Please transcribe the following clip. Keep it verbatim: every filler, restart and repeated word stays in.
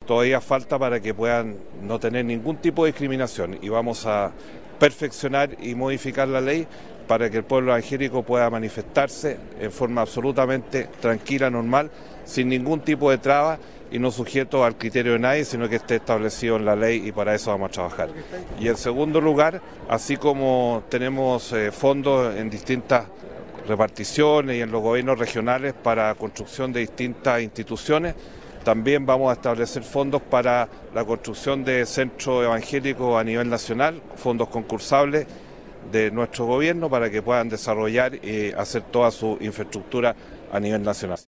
todavía falta para que puedan no tener ningún tipo de discriminación, y vamos a perfeccionar y modificar la ley para que el pueblo evangélico pueda manifestarse en forma absolutamente tranquila, normal, sin ningún tipo de traba y no sujeto al criterio de nadie, sino que esté establecido en la ley, y para eso vamos a trabajar. Y en segundo lugar, así como tenemos eh, fondos en distintas reparticiones y en los gobiernos regionales para construcción de distintas instituciones, también vamos a establecer fondos para la construcción de centros evangélicos a nivel nacional, fondos concursables de nuestro gobierno para que puedan desarrollar y hacer toda su infraestructura a nivel nacional.